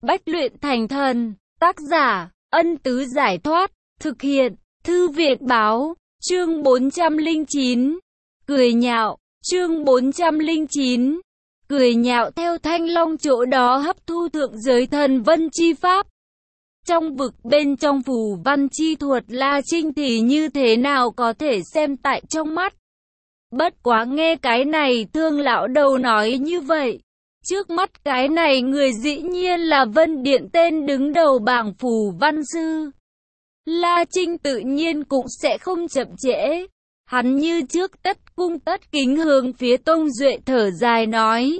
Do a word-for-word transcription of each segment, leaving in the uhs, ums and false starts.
Bách luyện thành thần. Tác giả, Ân Tứ Giải Thoát. Thực hiện, Thư Viện Báo. Chương bốn trăm lẻ chín. Cười nhạo. Chương bốn trăm lẻ chín. Cười nhạo. Theo Thanh Long chỗ đó hấp thu thượng giới thần vân chi pháp. Trong vực bên trong phù văn chi thuật La Trinh thì như thế nào có thể xem tại trong mắt. Bất quá nghe cái này Thương lão đầu nói như vậy. Trước mắt cái này người dĩ nhiên là Vân Điện tên đứng đầu bảng phù văn sư. La Trinh tự nhiên cũng sẽ không chậm trễ. Hắn như trước tất cung tất kính hướng phía Tông Duệ thở dài nói.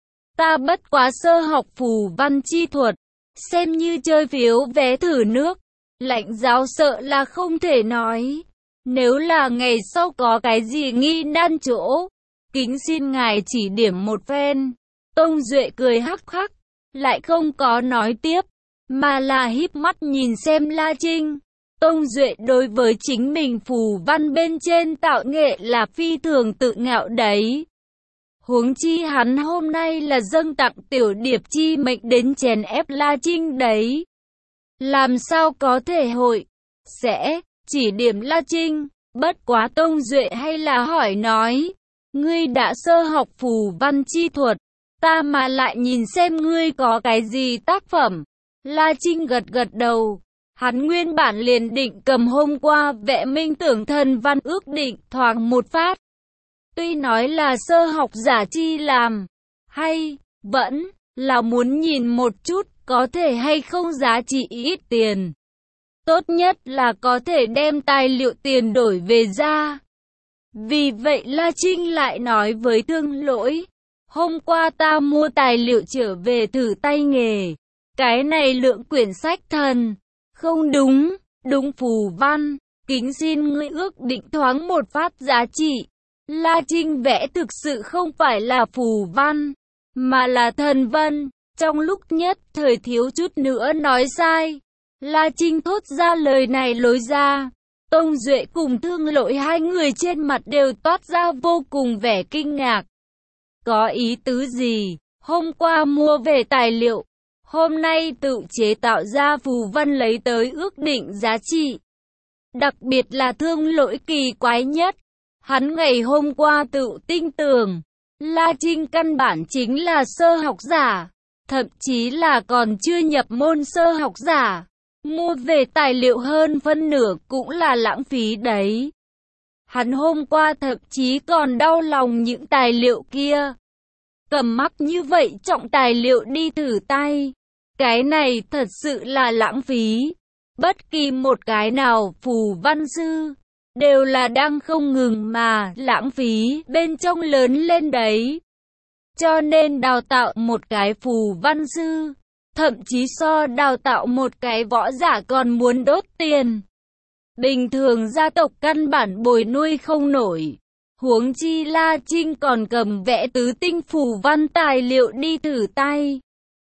Ta bất quá sơ học phù văn chi thuật. Xem như chơi phiếu vé thử nước. Lãnh giáo sợ là không thể nói. Nếu là ngày sau có cái gì nghi nan chỗ, kính xin ngài chỉ điểm một phen. Tông Duệ cười hắc hắc, lại không có nói tiếp, mà là híp mắt nhìn xem La Trinh. Tông Duệ đối với chính mình phù văn bên trên tạo nghệ là phi thường tự ngạo đấy. Huống chi hắn hôm nay là dâng tặng tiểu điệp chi mệnh đến chèn ép La Trinh đấy. Làm sao có thể hội, sẽ, chỉ điểm La Trinh. Bất quá Tông Duệ hay là hỏi nói. Ngươi đã sơ học phù văn chi thuật. Ta mà lại nhìn xem ngươi có cái gì tác phẩm. La Trinh gật gật đầu. Hắn nguyên bản liền định cầm hôm qua vẽ minh tưởng thần văn ước định thoáng một phát. Tuy nói là sơ học giả chi làm, hay, vẫn, là muốn nhìn một chút, có thể hay không giá trị ít tiền. Tốt nhất là có thể đem tài liệu tiền đổi về ra. Vì vậy La Trinh lại nói với Thương Lỗi. Hôm qua ta mua tài liệu trở về thử tay nghề. Cái này lượng quyển sách thần. Không đúng, đúng phù văn. Kính xin ngươi ước định thoáng một phát giá trị. La Trinh vẽ thực sự không phải là phù văn, mà là thần vân. Trong lúc nhất thời thiếu chút nữa nói sai. La Trinh thốt ra lời này lối ra. Tông Duệ cùng Thương Lỗi hai người trên mặt đều toát ra vô cùng vẻ kinh ngạc. Có ý tứ gì? Hôm qua mua về tài liệu, hôm nay tự chế tạo ra phù văn lấy tới ước định giá trị. Đặc biệt là Thương Lỗi kỳ quái nhất. Hắn ngày hôm qua tự tin tưởng, La Trinh căn bản chính là sơ học giả, thậm chí là còn chưa nhập môn sơ học giả. Mua về tài liệu hơn phân nửa cũng là lãng phí đấy. Hắn hôm qua thậm chí còn đau lòng những tài liệu kia. Cầm mắc như vậy trọng tài liệu đi thử tay. Cái này thật sự là lãng phí. Bất kỳ một cái nào phù văn sư đều là đang không ngừng mà lãng phí bên trong lớn lên đấy. Cho nên đào tạo một cái phù văn sư, thậm chí so đào tạo một cái võ giả còn muốn đốt tiền. Bình thường gia tộc căn bản bồi nuôi không nổi. Huống chi La Trinh còn cầm vẽ tứ tinh phù văn tài liệu đi thử tay.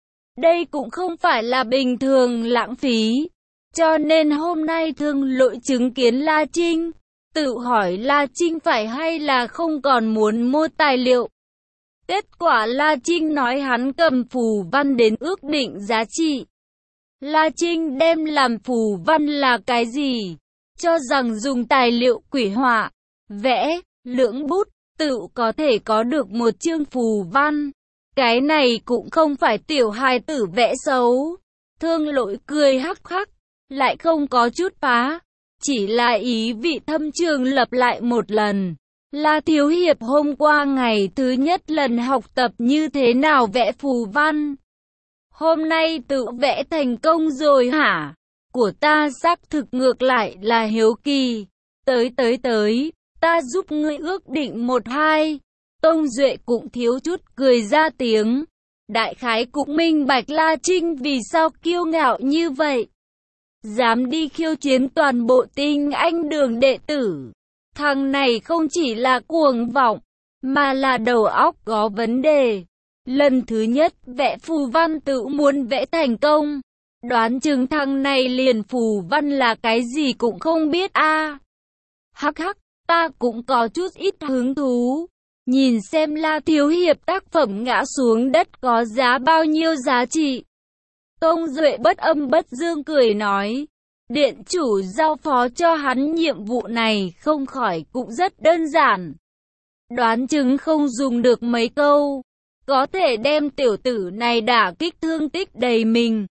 Đây cũng không phải là bình thường lãng phí. Cho nên hôm nay Thương Lỗi chứng kiến La Trinh, tự hỏi La Trinh phải hay là không còn muốn mua tài liệu. Kết quả La Trinh nói hắn cầm phù văn đến ước định giá trị. La Trinh đem làm phù văn là cái gì? Cho rằng dùng tài liệu quỷ họa, vẽ, lưỡng bút, tự có thể có được một chương phù văn. Cái này cũng không phải tiểu hài tử vẽ xấu. Thương Lỗi cười hắc hắc, lại không có chút phá. Chỉ là ý vị thâm trường lặp lại một lần. La Thiếu Hiệp hôm qua ngày thứ nhất lần học tập như thế nào vẽ phù văn. Hôm nay tự vẽ thành công rồi hả? Của ta xác thực ngược lại là hiếu kỳ. Tới tới tới, ta giúp ngươi ước định một hai. Tông Duệ cũng thiếu chút cười ra tiếng. Đại khái cũng minh bạch La Trinh vì sao kiêu ngạo như vậy. Dám đi khiêu chiến toàn bộ tinh anh đường đệ tử. Thằng này không chỉ là cuồng vọng, mà là đầu óc có vấn đề. Lần thứ nhất vẽ phù văn tự muốn vẽ thành công. Đoán chừng thằng này liền phù văn là cái gì cũng không biết a. À, hắc hắc, ta cũng có chút ít hứng thú. Nhìn xem La Thiếu Hiệp tác phẩm ngã xuống đất có giá bao nhiêu giá trị. Tông Duệ bất âm bất dương cười nói, điện chủ giao phó cho hắn nhiệm vụ này không khỏi cũng rất đơn giản. Đoán chừng không dùng được mấy câu, có thể đem tiểu tử này đả kích thương tích đầy mình.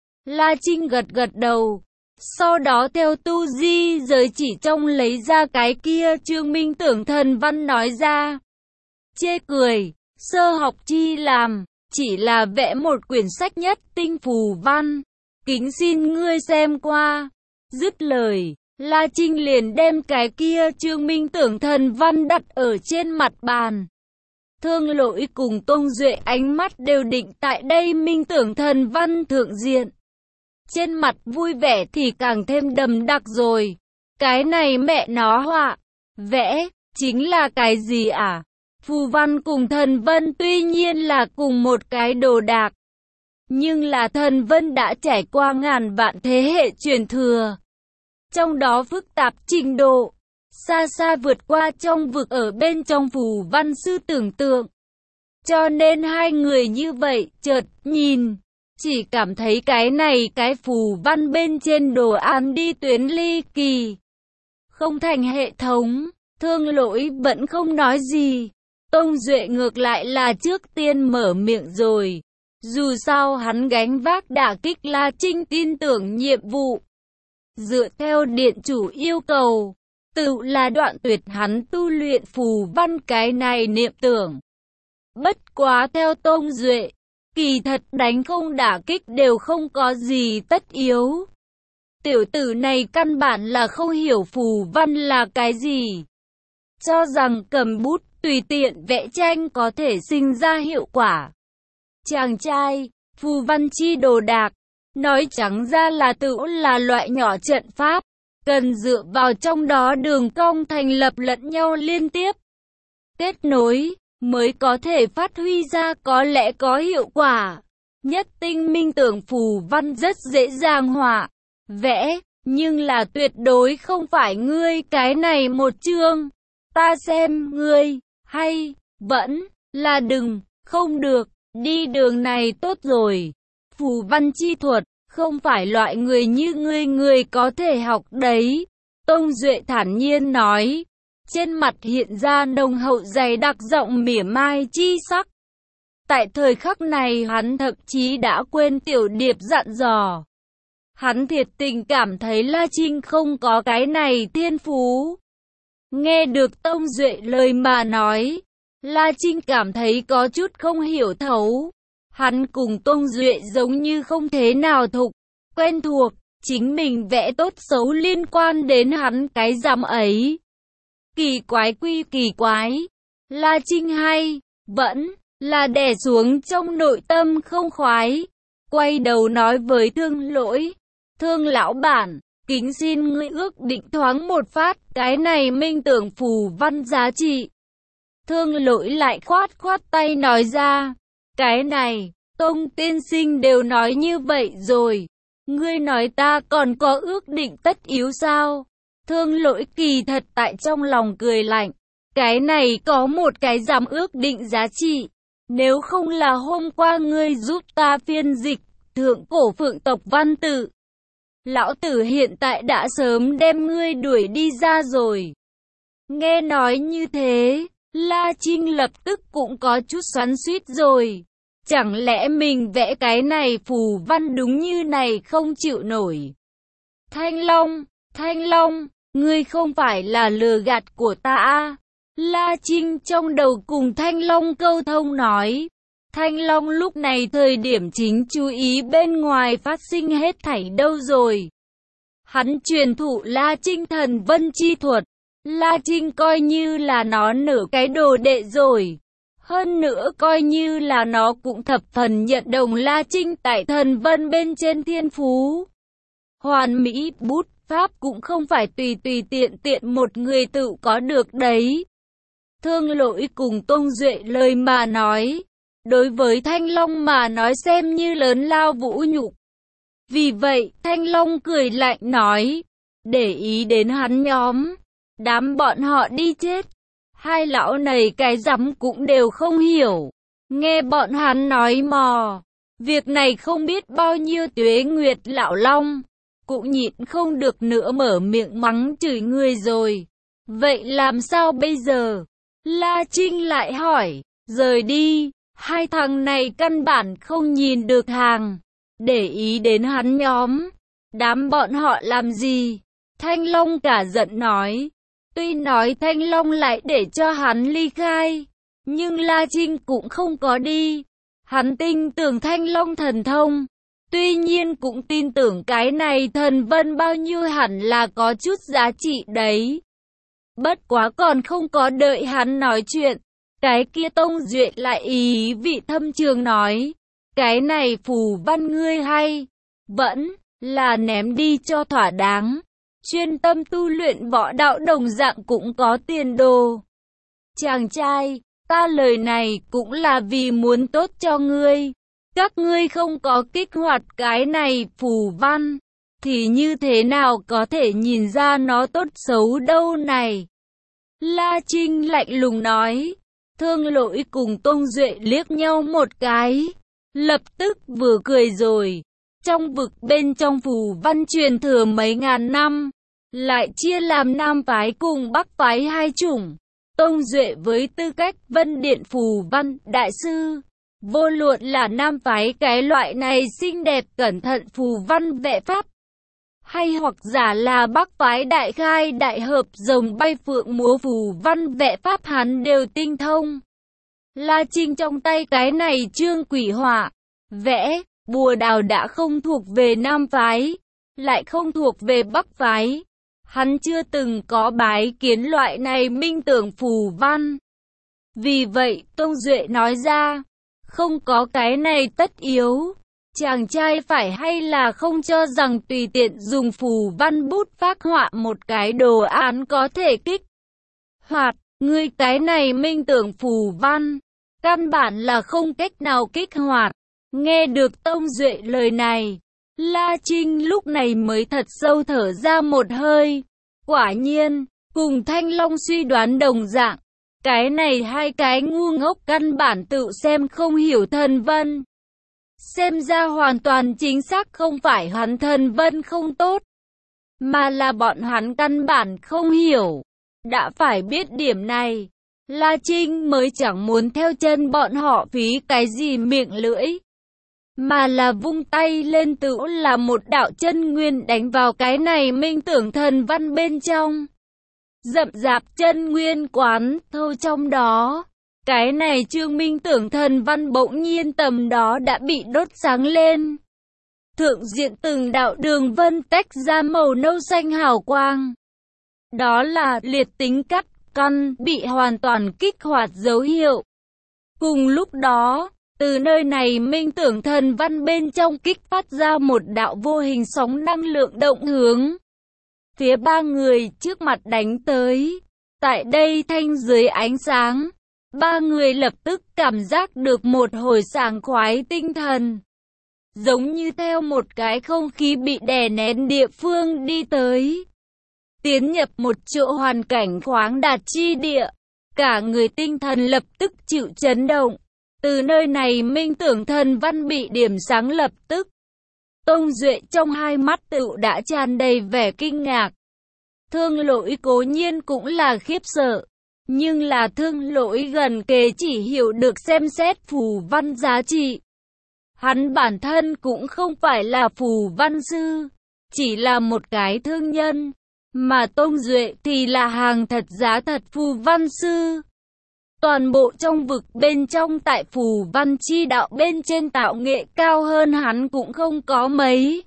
La Trinh gật gật đầu, sau đó theo tu di giới chỉ trong lấy ra cái kia Trương Minh Tưởng thần văn nói ra. Chê cười, sơ học chi làm, chỉ là vẽ một quyển sách nhất tinh phù văn, kính xin ngươi xem qua. Dứt lời, La Trinh liền đem cái kia Trương Minh Tưởng thần văn đặt ở trên mặt bàn. Thương Lỗi cùng Tông Duệ ánh mắt đều định tại đây Minh Tưởng thần văn thượng diện. Trên mặt vui vẻ thì càng thêm đầm đặc rồi. Cái này mẹ nó họa, vẽ, chính là cái gì à? Phù văn cùng thần vân tuy nhiên là cùng một cái đồ đạc, nhưng là thần vân đã trải qua ngàn vạn thế hệ truyền thừa. Trong đó phức tạp trình độ, xa xa vượt qua trong vực ở bên trong phù văn sư tưởng tượng. Cho nên hai người như vậy, chợt nhìn, chỉ cảm thấy cái này cái phù văn bên trên đồ án đi tuyến ly kỳ, không thành hệ thống. Thương Lỗi vẫn không nói gì. Tông Duệ ngược lại là trước tiên mở miệng rồi. Dù sao hắn gánh vác đả kích La Trinh tin tưởng nhiệm vụ. Dựa theo điện chủ yêu cầu, tự là đoạn tuyệt hắn tu luyện phù văn cái này niệm tưởng. Bất quá theo Tông Duệ, kỳ thật đánh không đả kích đều không có gì tất yếu. Tiểu tử này căn bản là không hiểu phù văn là cái gì. Cho rằng cầm bút tùy tiện vẽ tranh có thể sinh ra hiệu quả. Chàng trai, phù văn chi đồ đạc, nói trắng ra là tự là loại nhỏ trận pháp, cần dựa vào trong đó đường cong thành lập lẫn nhau liên tiếp, kết nối, mới có thể phát huy ra có lẽ có hiệu quả. Nhất tinh minh tưởng phù văn rất dễ dàng họa, vẽ, nhưng là tuyệt đối không phải ngươi cái này một chương. Ta xem ngươi, hay, vẫn, là đừng, không được, đi đường này tốt rồi. Phù văn chi thuật, không phải loại người như ngươi người có thể học đấy. Tông Duệ thản nhiên nói, trên mặt hiện ra nồng hậu dày đặc giọng mỉa mai chi sắc. Tại thời khắc này hắn thậm chí đã quên tiểu điệp dặn dò. Hắn thiệt tình cảm thấy La Trinh không có cái này thiên phú. Nghe được Tông Duệ lời mà nói, La Trinh cảm thấy có chút không hiểu thấu. Hắn cùng Tông Duệ giống như không thế nào thục, quen thuộc, chính mình vẽ tốt xấu liên quan đến hắn cái dám ấy. Kỳ quái quy kỳ quái, La Trinh hay, vẫn, là đè xuống trong nội tâm không khoái. Quay đầu nói với Thương Lỗi, Thương lão bản, kính xin ngươi ước định thoáng một phát, cái này minh tưởng phù văn giá trị. Thương Lỗi lại khoát khoát tay nói ra, cái này, Tông tiên sinh đều nói như vậy rồi, ngươi nói ta còn có ước định tất yếu sao? Thương Lỗi kỳ thật tại trong lòng cười lạnh, cái này có một cái dám ước định giá trị, nếu không là hôm qua ngươi giúp ta phiên dịch thượng cổ phượng tộc văn tự, lão tử hiện tại đã sớm đem ngươi đuổi đi ra rồi. Nghe nói như thế, La Trinh lập tức cũng có chút xoắn xuýt rồi. Chẳng lẽ mình vẽ cái này phù văn đúng như này không chịu nổi? Thanh Long, Thanh Long, ngươi không phải là lừa gạt của ta à? La Trinh trong đầu cùng Thanh Long câu thông nói. Thanh Long lúc này thời điểm chính chú ý bên ngoài phát sinh hết thảy đâu rồi. Hắn truyền thụ La Trinh thần vân chi thuật. La Trinh coi như là nó nửa cái đồ đệ rồi. Hơn nữa coi như là nó cũng thập phần nhận đồng La Trinh tại thần vân bên trên thiên phú. Hoàn mỹ bút pháp cũng không phải tùy tùy tiện tiện một người tự có được đấy. Thương Lỗi cùng Tông Duệ lời mà nói, đối với Thanh Long mà nói xem như lớn lao vũ nhục. Vì vậy, Thanh Long cười lạnh nói, để ý đến hắn nhóm, đám bọn họ đi chết. Hai lão này cái rắm cũng đều không hiểu, nghe bọn hắn nói mò, Việc này không biết bao nhiêu tuế nguyệt lão long, cũng nhịn không được nữa mở miệng mắng chửi người rồi. Vậy làm sao bây giờ? La Trinh lại hỏi. Rời đi, hai thằng này căn bản không nhìn được hàng, để ý đến hắn nhóm. Đám bọn họ làm gì? Thanh Long cả giận nói. Tuy nói Thanh Long lại để cho hắn ly khai, nhưng La Trinh cũng không có đi. Hắn tin tưởng Thanh Long thần thông, tuy nhiên cũng tin tưởng cái này thần vân bao nhiêu hẳn là có chút giá trị đấy. Bất quá còn không có đợi hắn nói chuyện, cái kia Tông Duệ lại ý vị thâm trường nói. Cái này phù văn ngươi hay, vẫn là ném đi cho thỏa đáng. Chuyên tâm tu luyện võ đạo đồng dạng cũng có tiền đồ. Chàng trai, ta lời này cũng là vì muốn tốt cho ngươi. Các ngươi không có kích hoạt cái này phù văn, thì như thế nào có thể nhìn ra nó tốt xấu đâu này? La Trinh lạnh lùng nói. Thương Lỗi cùng Tông Duệ liếc nhau một cái, lập tức vừa cười rồi. Trong vực bên trong phù văn truyền thừa mấy ngàn năm, lại chia làm Nam phái cùng Bắc phái hai chủng. Tông Duệ với tư cách Vân Điện phù văn đại sư, vô luận là Nam phái cái loại này xinh đẹp cẩn thận phù văn vẽ pháp, hay hoặc giả là Bắc phái đại khai đại hợp rồng bay phượng múa phù văn vẽ pháp hắn đều tinh thông. La Trinh trong tay cái này chương quỷ họa, vẽ, bùa đào đã không thuộc về Nam phái, lại không thuộc về Bắc phái. Hắn chưa từng có bái kiến loại này minh tưởng phù văn. Vì vậy Tông Duệ nói ra, không có cái này tất yếu. Chàng trai phải hay là không cho rằng tùy tiện dùng phù văn bút phác họa một cái đồ án có thể kích hoạt, ngươi cái này minh tưởng phù văn, căn bản là không cách nào kích hoạt. Nghe được Tông Duệ lời này, La Trinh lúc này mới thật sâu thở ra một hơi. Quả nhiên, cùng Thanh Long suy đoán đồng dạng, cái này hai cái ngu ngốc căn bản tự xem không hiểu thần vân. Xem ra hoàn toàn chính xác không phải hắn thần vân không tốt, mà là bọn hắn căn bản không hiểu. Đã phải biết điểm này, La Trinh mới chẳng muốn theo chân bọn họ phí cái gì miệng lưỡi, mà là vung tay lên tự là một đạo chân nguyên đánh vào cái này minh tưởng thần văn bên trong. Rậm rạp chân nguyên quán thâu trong đó. Cái này chương minh tưởng thần văn bỗng nhiên tầm đó đã bị đốt sáng lên. Thượng diện từng đạo đường vân tách ra màu nâu xanh hào quang. Đó là liệt tính cắt căn bị hoàn toàn kích hoạt dấu hiệu. Cùng lúc đó, từ nơi này minh tưởng thần văn bên trong kích phát ra một đạo vô hình sóng năng lượng động hướng. Phía ba người trước mặt đánh tới. Tại đây thanh dưới ánh sáng, ba người lập tức cảm giác được một hồi sảng khoái tinh thần. Giống như theo một cái không khí bị đè nén địa phương đi tới. Tiến nhập một chỗ hoàn cảnh khoáng đạt chi địa. Cả người tinh thần lập tức chịu chấn động. Từ nơi này minh tưởng thần văn bị điểm sáng lập tức. Tông Duệ trong hai mắt tựu đã tràn đầy vẻ kinh ngạc. Thương Lỗi cố nhiên cũng là khiếp sợ. Nhưng là Thương Lỗi gần kề chỉ hiểu được xem xét phù văn giá trị. Hắn bản thân cũng không phải là phù văn sư, chỉ là một cái thương nhân. Mà Tông Duệ thì là hàng thật giá thật phù văn sư. Toàn bộ trong vực bên trong tại phù văn chi đạo bên trên tạo nghệ cao hơn hắn cũng không có mấy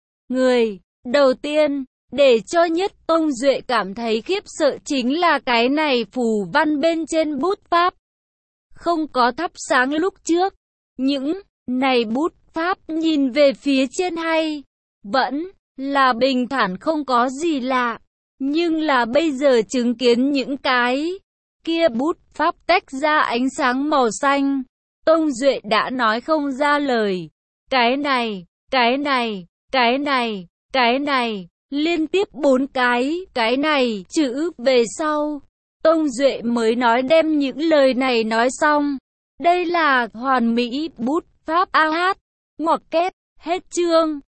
người. Đầu tiên, để cho nhất Tông Duệ cảm thấy khiếp sợ chính là cái này phù văn bên trên bút pháp. Không có thắp sáng lúc trước. Những này bút pháp nhìn về phía trên hay vẫn là bình thản không có gì lạ. Nhưng là bây giờ chứng kiến những cái kia bút pháp tách ra ánh sáng màu xanh. Tông Duệ đã nói không ra lời. Cái này, cái này, cái này, cái này. Liên tiếp bốn cái, cái này, chữ về sau. Tông Duệ mới nói đem những lời này nói xong. Đây là hoàn mỹ bút pháp a hát. Ngoặc kép, hết chương.